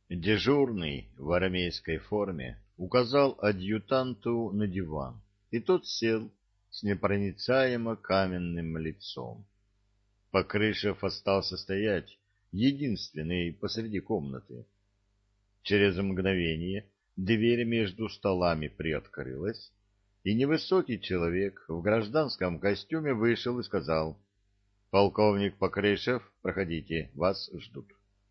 Дежурный в армейской форме указал адъютанту на диван, и тот сел с непроницаемо каменным лицом. Покрышев остался стоять, единственный посреди комнаты. Через мгновение дверь между столами приоткрылась, и невысокий человек в гражданском костюме вышел и сказал: «Полковник Покрышев, проходите, вас ждут».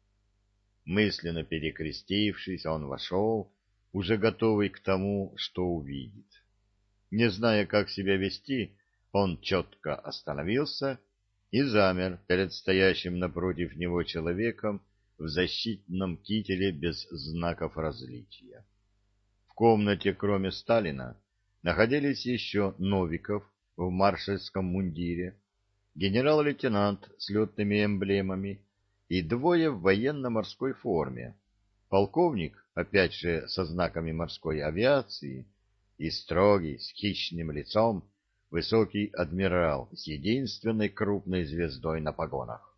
Мысленно перекрестившись, он вошел, уже готовый к тому, что увидит. Не зная, как себя вести, он четко остановился и замер перед стоящим напротив него человеком в защитном кителе без знаков различия. В комнате, кроме Сталина, находились еще Новиков в маршальском мундире, генерал-лейтенант с летными эмблемами и двое в военно-морской форме, полковник, опять же со знаками морской авиации, и строгий, с хищным лицом, высокий адмирал с единственной крупной звездой на погонах.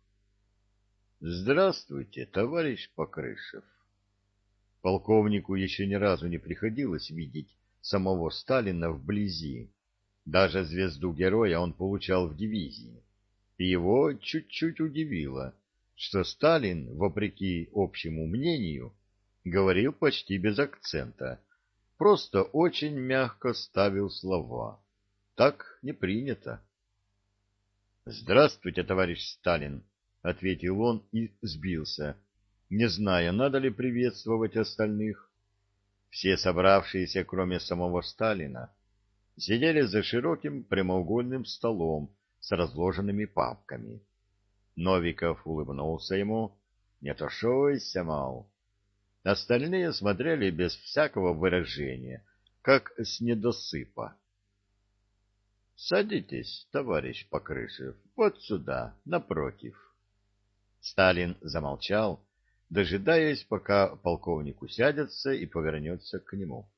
«Здравствуйте, товарищ Покрышев». Полковнику еще ни разу не приходилось видеть самого Сталина вблизи. Даже звезду героя он получал в дивизии. И его чуть-чуть удивило, что Сталин, вопреки общему мнению, говорил почти без акцента, просто очень мягко ставил слова. Так не принято. «Здравствуйте, товарищ Сталин», — ответил он и сбился, не зная, надо ли приветствовать остальных. Все собравшиеся, кроме самого Сталина, сидели за широким прямоугольным столом с разложенными папками. Новиков улыбнулся ему: «Не тушуйся, мол». Остальные смотрели без всякого выражения, как с недосыпа. «Садитесь, товарищ Покрышев, вот сюда, напротив». Сталин замолчал, дожидаясь, пока полковник усядется и повернется к нему.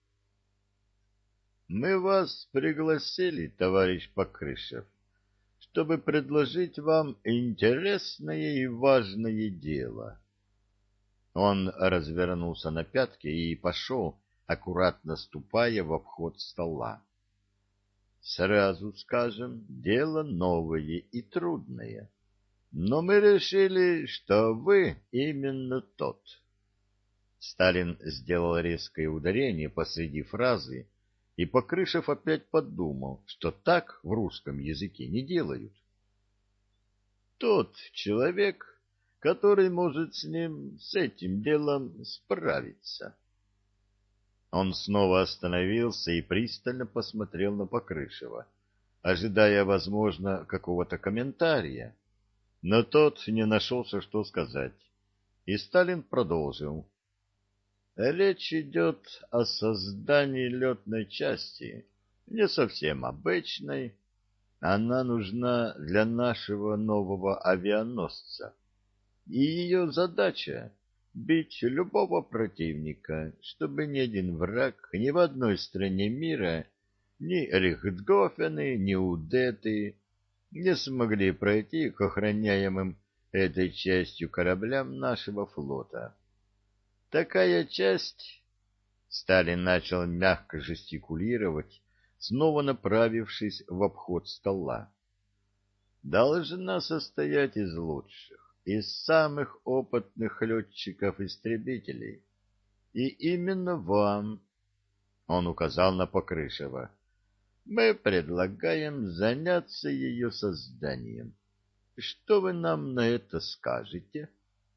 «Мы вас пригласили, товарищ Покрышев, чтобы предложить вам интересное и важное дело». Он развернулся на пятки и пошел, аккуратно ступая в обход стола. «Сразу скажем, дело новое и трудное, но мы решили, что вы именно тот». Сталин сделал резкое ударение посреди фразы, и Покрышев опять подумал, что так в русском языке не делают. «Тот человек, который может с этим делом справиться». Он снова остановился и пристально посмотрел на Покрышева, ожидая, возможно, какого-то комментария, но тот не нашелся, что сказать, и Сталин продолжил. «Речь идет о создании летной части, не совсем обычной. Она нужна для нашего нового авианосца. И ее задача — бить любого противника, чтобы ни один враг ни в одной стране мира, ни Рихтгофены, ни Удеты не смогли пройти к охраняемым этой частью кораблям нашего флота. Такая часть... Сталин начал мягко жестикулировать, снова направившись в обход стола. Должна состоять из лучших, из самых опытных летчиков-истребителей. И именно вам, он указал на Покрышева, мы предлагаем заняться ее созданием. Что вы нам на это скажете?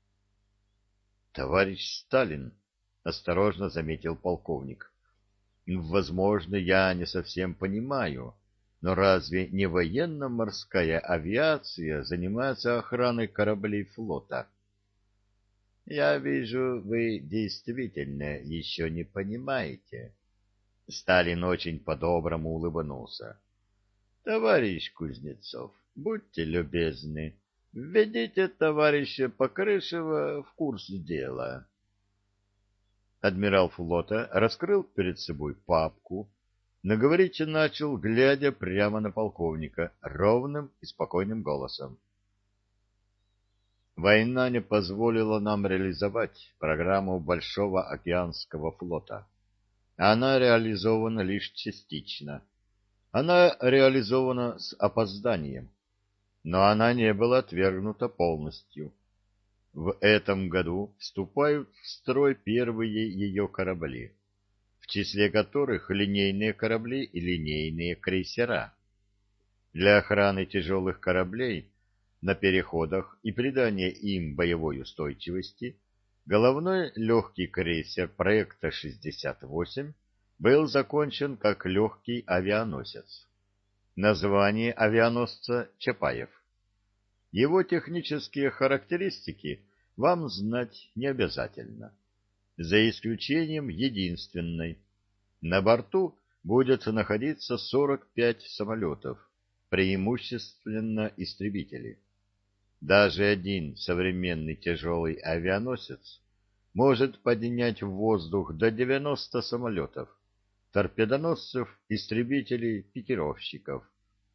Товарищ Сталин, осторожно заметил полковник, возможно, я не совсем понимаю, но разве не военно-морская авиация занимается охраной кораблей флота? Я вижу, вы действительно еще не понимаете. Сталин очень по-доброму улыбнулся. Товарищ Кузнецов, будьте любезны, введите товарища Покрышева в курс дела. Адмирал флота раскрыл перед собой папку, но говорить начал, глядя прямо на полковника, ровным и спокойным голосом. Война не позволила нам реализовать программу Большого океанского флота. Она реализована лишь частично. Она реализована с опозданием, но она не была отвергнута полностью. В этом году вступают в строй первые ее корабли, в числе которых линейные корабли и линейные крейсера. Для охраны тяжелых кораблей на переходах и придания им боевой устойчивости головной легкий крейсер проекта 68 был закончен как легкий авианосец. Название авианосца Чапаев. Его технические характеристики вам знать не обязательно, за исключением единственной. На борту будет находиться 45 самолетов, преимущественно истребители. Даже один современный тяжелый авианосец может поднять в воздух до 90 самолетов, торпедоносцев, истребителей, пикировщиков.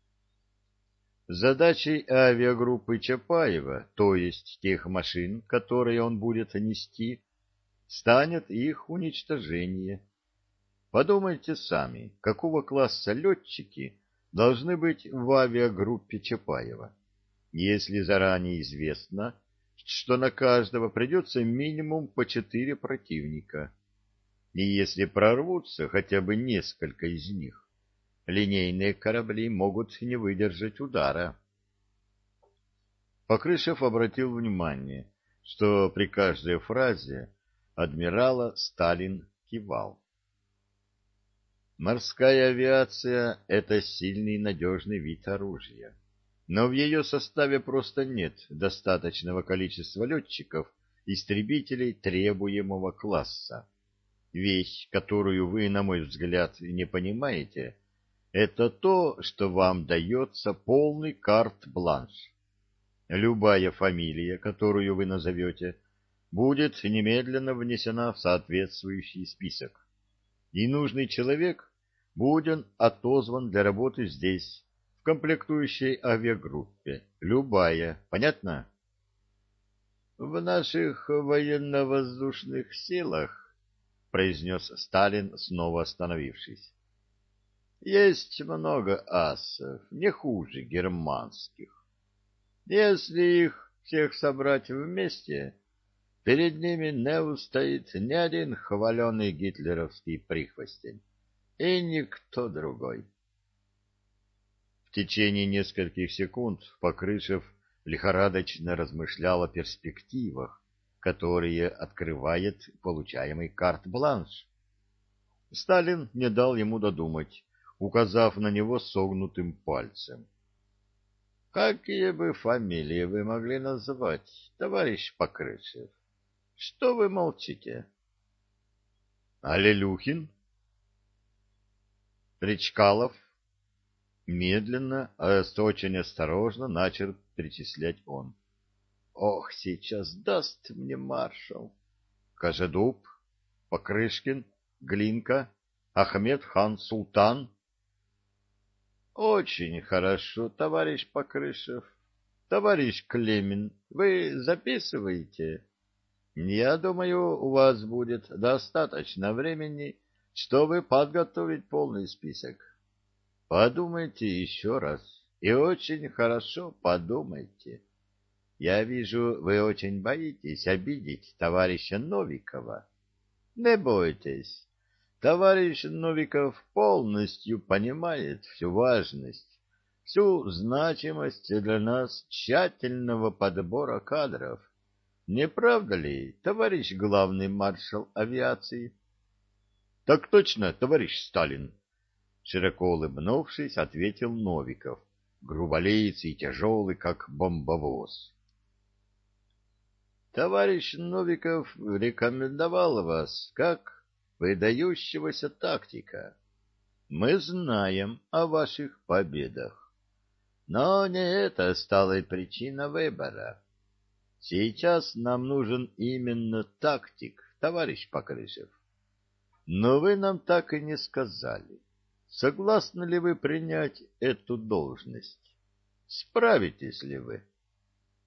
Задачей авиагруппы Чапаева, то есть тех машин, которые он будет нести, станет их уничтожение. Подумайте сами, какого класса летчики должны быть в авиагруппе Чапаева, если заранее известно, что на каждого придется минимум по 4 противника. И если прорвутся хотя бы несколько из них, линейные корабли могут не выдержать удара. Покрышев обратил внимание, что при каждой фразе адмирала Сталин кивал. Морская авиация — это сильный и надежный вид оружия, но в ее составе просто нет достаточного количества летчиков-истребителей требуемого класса. Вещь, которую вы, на мой взгляд, не понимаете, это то, что вам дается полный карт-бланш. Любая фамилия, которую вы назовете, будет немедленно внесена в соответствующий список, и нужный человек будет отозван для работы здесь, в комплектующей авиагруппе. Любая. Понятно? В наших военно-воздушных силах, произнес Сталин, снова остановившись, есть много асов, не хуже германских. Если их всех собрать вместе, перед ними не устоит ни один хваленый гитлеровский прихвостень, и никто другой. В течение нескольких секунд Покрышев лихорадочно размышлял о перспективах, которые открывает получаемый карт-бланш. Сталин не дал ему додумать, указав на него согнутым пальцем. — Какие бы фамилии вы могли назвать, товарищ Покрышев? Что вы молчите? — Алелюхин? Речкалов? Медленно, очень осторожно начал перечислять он. — Ох, сейчас даст мне маршал. Кожедуб, Покрышкин, Глинка, Ахмед хан Султан. Очень хорошо, товарищ Покрышев. Товарищ Клемин, вы записываете? Я думаю, у вас будет достаточно времени, чтобы подготовить полный список. Подумайте еще раз и очень хорошо подумайте. Я вижу, вы очень боитесь обидеть товарища Новикова. Не бойтесь. Товарищ Новиков полностью понимает всю важность, всю значимость для нас тщательного подбора кадров. Не правда ли, товарищ главный маршал авиации? — Так точно, товарищ Сталин! — широко улыбнувшись, ответил Новиков, груболицый и тяжелый, как бомбовоз. — Товарищ Новиков рекомендовал вас как выдающегося тактика. Мы знаем о ваших победах. Но не это стала причина выбора. Сейчас нам нужен именно тактик, товарищ Покрышев. Но вы нам так и не сказали, согласны ли вы принять эту должность? Справитесь ли вы?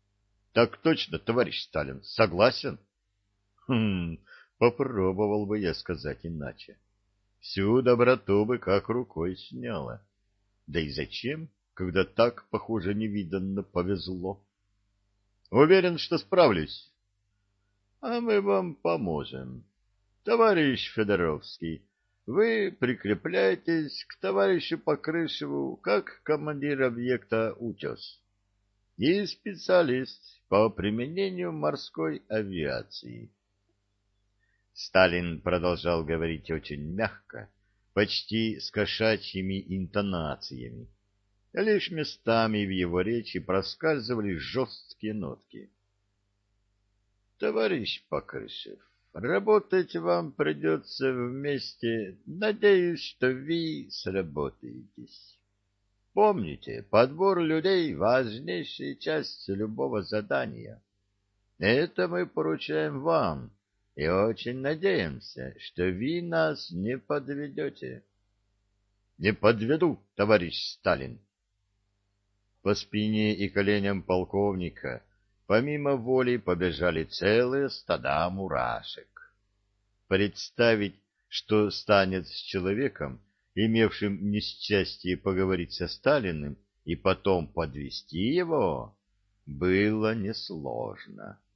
Так точно, товарищ Сталин, согласен. Хм, попробовал бы я сказать иначе. Всю доброту бы как рукой сняло. Да и зачем, когда так, похоже, невиданно повезло? Уверен, что справлюсь. А мы вам поможем. Товарищ Федоровский, вы прикрепляетесь к товарищу Покрышеву как командир объекта «Утес» и специалист по применению морской авиации. Сталин продолжал говорить очень мягко, почти с кошачьими интонациями. Лишь местами в его речи проскальзывали жесткие нотки. Товарищ Покрышев, работать вам придется вместе. Надеюсь, что вы сработаетесь. Помните, подбор людей — важнейшая часть любого задания. Это мы поручаем вам, и очень надеемся, что вы нас не подведете. Не подведу, товарищ Сталин. По спине и коленям полковника помимо воли побежали целые стада мурашек. Представить, что станет с человеком, имевшим несчастье поговорить со Сталиным и потом подвести его, было несложно.